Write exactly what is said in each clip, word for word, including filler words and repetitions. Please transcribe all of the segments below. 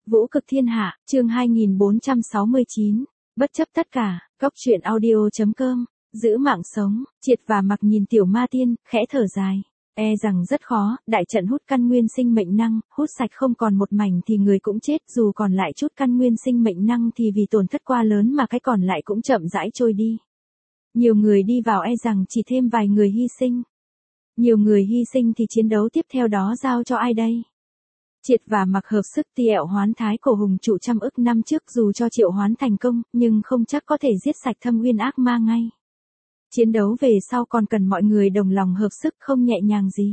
Vũ cực thiên hạ, chương hai nghìn bốn trăm sáu mươi chín. Bất chấp tất cả, góc truyện audio chấm com, giữ mạng sống, Triệt và Mặc nhìn tiểu ma tiên, khẽ thở dài. E rằng rất khó, đại trận hút căn nguyên sinh mệnh năng, hút sạch không còn một mảnh thì người cũng chết, dù còn lại chút căn nguyên sinh mệnh năng thì vì tổn thất quá lớn mà cái còn lại cũng chậm rãi trôi đi. Nhiều người đi vào e rằng chỉ thêm vài người hy sinh. Nhiều người hy sinh thì chiến đấu tiếp theo đó giao cho ai đây? Triệt và Mặc hợp sức tiẹo hoán thái cổ hùng trụ trăm ức năm trước, dù cho triệu hoán thành công, nhưng không chắc có thể giết sạch thâm uyên ác ma ngay. Chiến đấu về sau còn cần mọi người đồng lòng hợp sức, không nhẹ nhàng gì.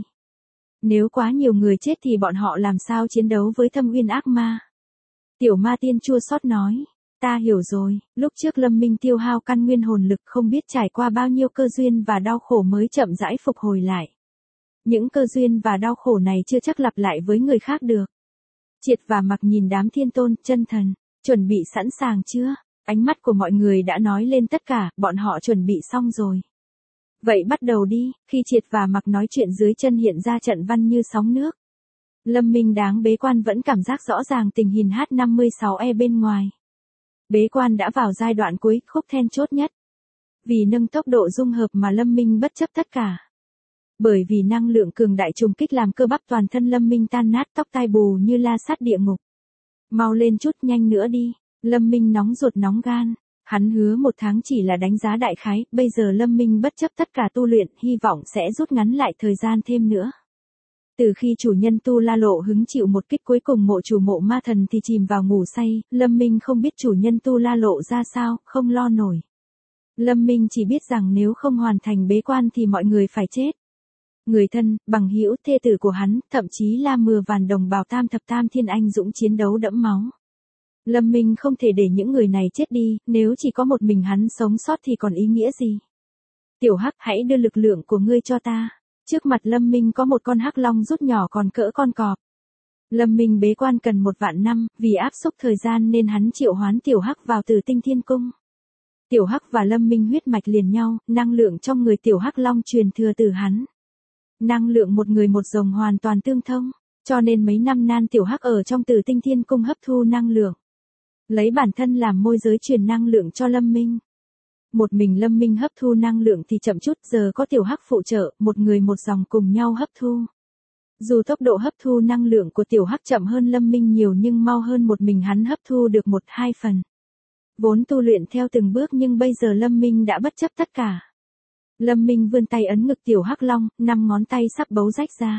Nếu quá nhiều người chết thì bọn họ làm sao chiến đấu với thâm uyên ác ma? Tiểu ma tiên chua xót nói, ta hiểu rồi, lúc trước Lâm Minh tiêu hao căn nguyên hồn lực không biết trải qua bao nhiêu cơ duyên và đau khổ mới chậm rãi phục hồi lại. Những cơ duyên và đau khổ này chưa chắc lặp lại với người khác được. Triệt và Mặc nhìn đám thiên tôn, chân thần, chuẩn bị sẵn sàng chưa? Ánh mắt của mọi người đã nói lên tất cả, bọn họ chuẩn bị xong rồi. Vậy bắt đầu đi, khi Triệt và Mặc nói chuyện dưới chân hiện ra trận văn như sóng nước. Lâm Minh đáng bế quan vẫn cảm giác rõ ràng tình hình H năm mươi sáu E bên ngoài. Bế quan đã vào giai đoạn cuối, khúc then chốt nhất. Vì nâng tốc độ dung hợp mà Lâm Minh bất chấp tất cả. Bởi vì năng lượng cường đại trùng kích làm cơ bắp toàn thân Lâm Minh tan nát, tóc tai bù như la sát địa ngục. Mau lên chút, nhanh nữa đi. Lâm Minh nóng ruột nóng gan. Hắn hứa một tháng chỉ là đánh giá đại khái, bây giờ Lâm Minh bất chấp tất cả tu luyện, hy vọng sẽ rút ngắn lại thời gian thêm nữa. Từ khi chủ nhân Tu La Lộ hứng chịu một kích cuối cùng mộ chủ mộ ma thần thì chìm vào ngủ say, Lâm Minh không biết chủ nhân Tu La Lộ ra sao, không lo nổi. Lâm Minh chỉ biết rằng nếu không hoàn thành bế quan thì mọi người phải chết. Người thân, bằng hữu, thê tử của hắn, thậm chí là mười vạn đồng bào tam thập tam thiên anh dũng chiến đấu đẫm máu. Lâm Minh không thể để những người này chết đi, nếu chỉ có một mình hắn sống sót thì còn ý nghĩa gì? Tiểu Hắc, hãy đưa lực lượng của ngươi cho ta. Trước mặt Lâm Minh có một con hắc long rút nhỏ còn cỡ con cọp. Lâm Minh bế quan cần một vạn năm, vì áp xúc thời gian nên hắn triệu hoán Tiểu Hắc vào Tử Tinh Thiên Cung. Tiểu Hắc và Lâm Minh huyết mạch liền nhau, năng lượng trong người Tiểu Hắc long truyền thừa từ hắn. Năng lượng một người một rồng hoàn toàn tương thông, cho nên mấy năm nan Tiểu Hắc ở trong Tử Tinh Thiên Cung hấp thu năng lượng. Lấy bản thân làm môi giới truyền năng lượng cho Lâm Minh. Một mình Lâm Minh hấp thu năng lượng thì chậm chút, giờ có Tiểu Hắc phụ trợ, một người một dòng cùng nhau hấp thu. Dù tốc độ hấp thu năng lượng của Tiểu Hắc chậm hơn Lâm Minh nhiều nhưng mau hơn một mình hắn hấp thu được một hai phần. Vốn tu luyện theo từng bước nhưng bây giờ Lâm Minh đã bất chấp tất cả. Lâm Minh vươn tay ấn ngực Tiểu Hắc long, năm ngón tay sắp bấu rách ra.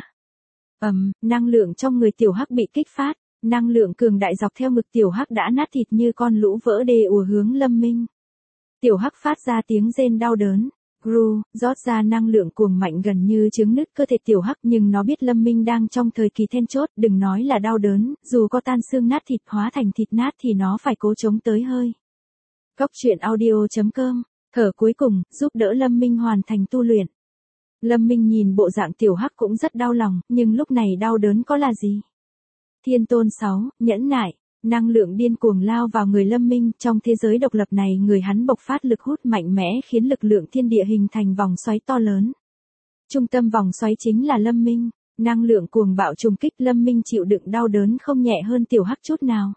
Ầm, um, năng lượng trong người Tiểu Hắc bị kích phát, năng lượng cường đại dọc theo ngực Tiểu Hắc đã nát thịt như con lũ vỡ đê ùa hướng Lâm Minh. Tiểu Hắc phát ra tiếng rên đau đớn, gru, rót ra năng lượng cuồng mạnh gần như chướng nứt cơ thể Tiểu Hắc, nhưng nó biết Lâm Minh đang trong thời kỳ then chốt, đừng nói là đau đớn, dù có tan xương nát thịt hóa thành thịt nát thì nó phải cố chống tới hơi. Góc truyện audio chấm com, thở cuối cùng, giúp đỡ Lâm Minh hoàn thành tu luyện. Lâm Minh nhìn bộ dạng Tiểu Hắc cũng rất đau lòng, nhưng lúc này đau đớn có là gì? Thiên Tôn sáu, nhẫn nại. Năng lượng điên cuồng lao vào người Lâm Minh, trong thế giới độc lập này người hắn bộc phát lực hút mạnh mẽ khiến lực lượng thiên địa hình thành vòng xoáy to lớn. Trung tâm vòng xoáy chính là Lâm Minh, năng lượng cuồng bạo trùng kích Lâm Minh chịu đựng đau đớn không nhẹ hơn Tiểu Hắc chút nào.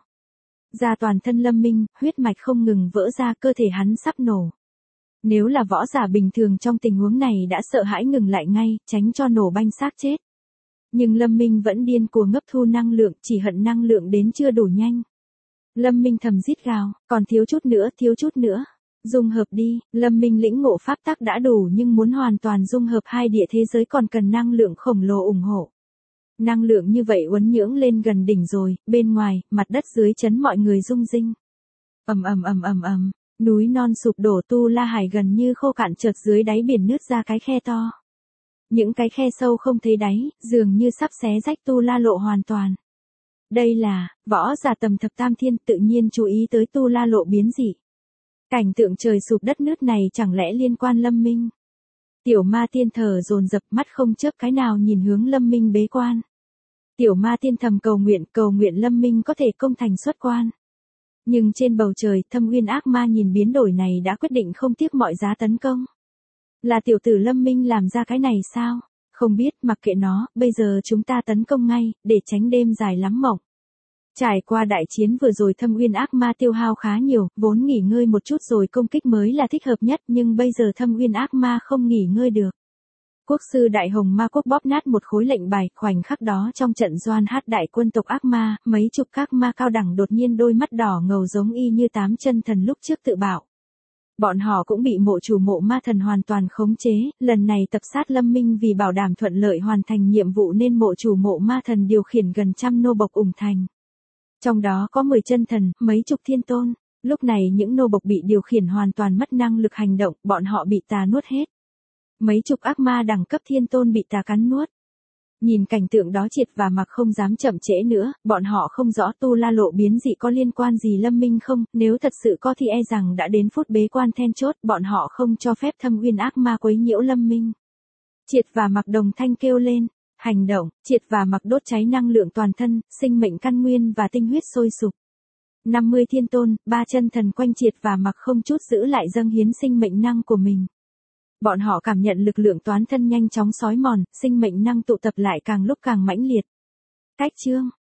Ra toàn thân Lâm Minh, huyết mạch không ngừng vỡ ra, cơ thể hắn sắp nổ. Nếu là võ giả bình thường trong tình huống này đã sợ hãi ngừng lại ngay, tránh cho nổ banh xác chết. Nhưng Lâm Minh vẫn điên cuồng ngấp thu năng lượng, chỉ hận năng lượng đến chưa đủ nhanh. Lâm Minh thầm rít gào, còn thiếu chút nữa, thiếu chút nữa. Dung hợp đi, Lâm Minh lĩnh ngộ pháp tắc đã đủ nhưng muốn hoàn toàn dung hợp hai địa thế giới còn cần năng lượng khổng lồ ủng hộ. Năng lượng như vậy uốn nhưỡng lên gần đỉnh rồi, bên ngoài, mặt đất dưới chấn mọi người rung rinh. Ầm ầm ầm ầm ầm, núi non sụp đổ, Tu La Hải gần như khô cạn, chợt dưới đáy biển nứt ra cái khe to. Những cái khe sâu không thấy đáy, dường như sắp xé rách Tu La Lộ hoàn toàn. Đây là, võ giả tầm thập tam thiên tự nhiên chú ý tới Tu La Lộ biến dị. Cảnh tượng trời sụp đất nứt này chẳng lẽ liên quan Lâm Minh? Tiểu ma tiên thở dồn dập, mắt không chớp cái nào nhìn hướng Lâm Minh bế quan. Tiểu ma tiên thầm cầu nguyện, cầu nguyện Lâm Minh có thể công thành xuất quan. Nhưng trên bầu trời, thâm uyên ác ma nhìn biến đổi này đã quyết định không tiếc mọi giá tấn công. Là tiểu tử Lâm Minh làm ra cái này sao? Không biết, mặc kệ nó, bây giờ chúng ta tấn công ngay, để tránh đêm dài lắm mộng. Trải qua đại chiến vừa rồi Thâm Uyên ác ma tiêu hao khá nhiều, vốn nghỉ ngơi một chút rồi công kích mới là thích hợp nhất, nhưng bây giờ Thâm Uyên ác ma không nghỉ ngơi được. Quốc sư Đại Hồng Ma Quốc bóp nát một khối lệnh bài, khoảnh khắc đó trong trận doan hát đại quân tộc ác ma, mấy chục các ma cao đẳng đột nhiên đôi mắt đỏ ngầu giống y như tám chân thần lúc trước tự bạo. Bọn họ cũng bị mộ chủ mộ ma thần hoàn toàn khống chế, lần này tập sát Lâm Minh vì bảo đảm thuận lợi hoàn thành nhiệm vụ nên mộ chủ mộ ma thần điều khiển gần trăm nô bộc ủng thành. Trong đó có mười chân thần, mấy chục thiên tôn, lúc này những nô bộc bị điều khiển hoàn toàn mất năng lực hành động, bọn họ bị tà nuốt hết. Mấy chục ác ma đẳng cấp thiên tôn bị tà cắn nuốt. Nhìn cảnh tượng đó Triệt và Mặc không dám chậm trễ nữa, bọn họ không rõ Tu La lộ biến dị có liên quan gì Lâm Minh không, nếu thật sự có thì e rằng đã đến phút bế quan then chốt, bọn họ không cho phép Thâm Uyên ác ma quấy nhiễu Lâm Minh. Triệt và Mặc đồng thanh kêu lên, hành động, Triệt và Mặc đốt cháy năng lượng toàn thân, sinh mệnh căn nguyên và tinh huyết sôi sục. năm mươi thiên tôn, ba chân thần quanh Triệt và Mặc không chút giữ lại dâng hiến sinh mệnh năng của mình. Bọn họ cảm nhận lực lượng toán thân nhanh chóng xói mòn, sinh mệnh năng tụ tập lại càng lúc càng mãnh liệt. Cách chương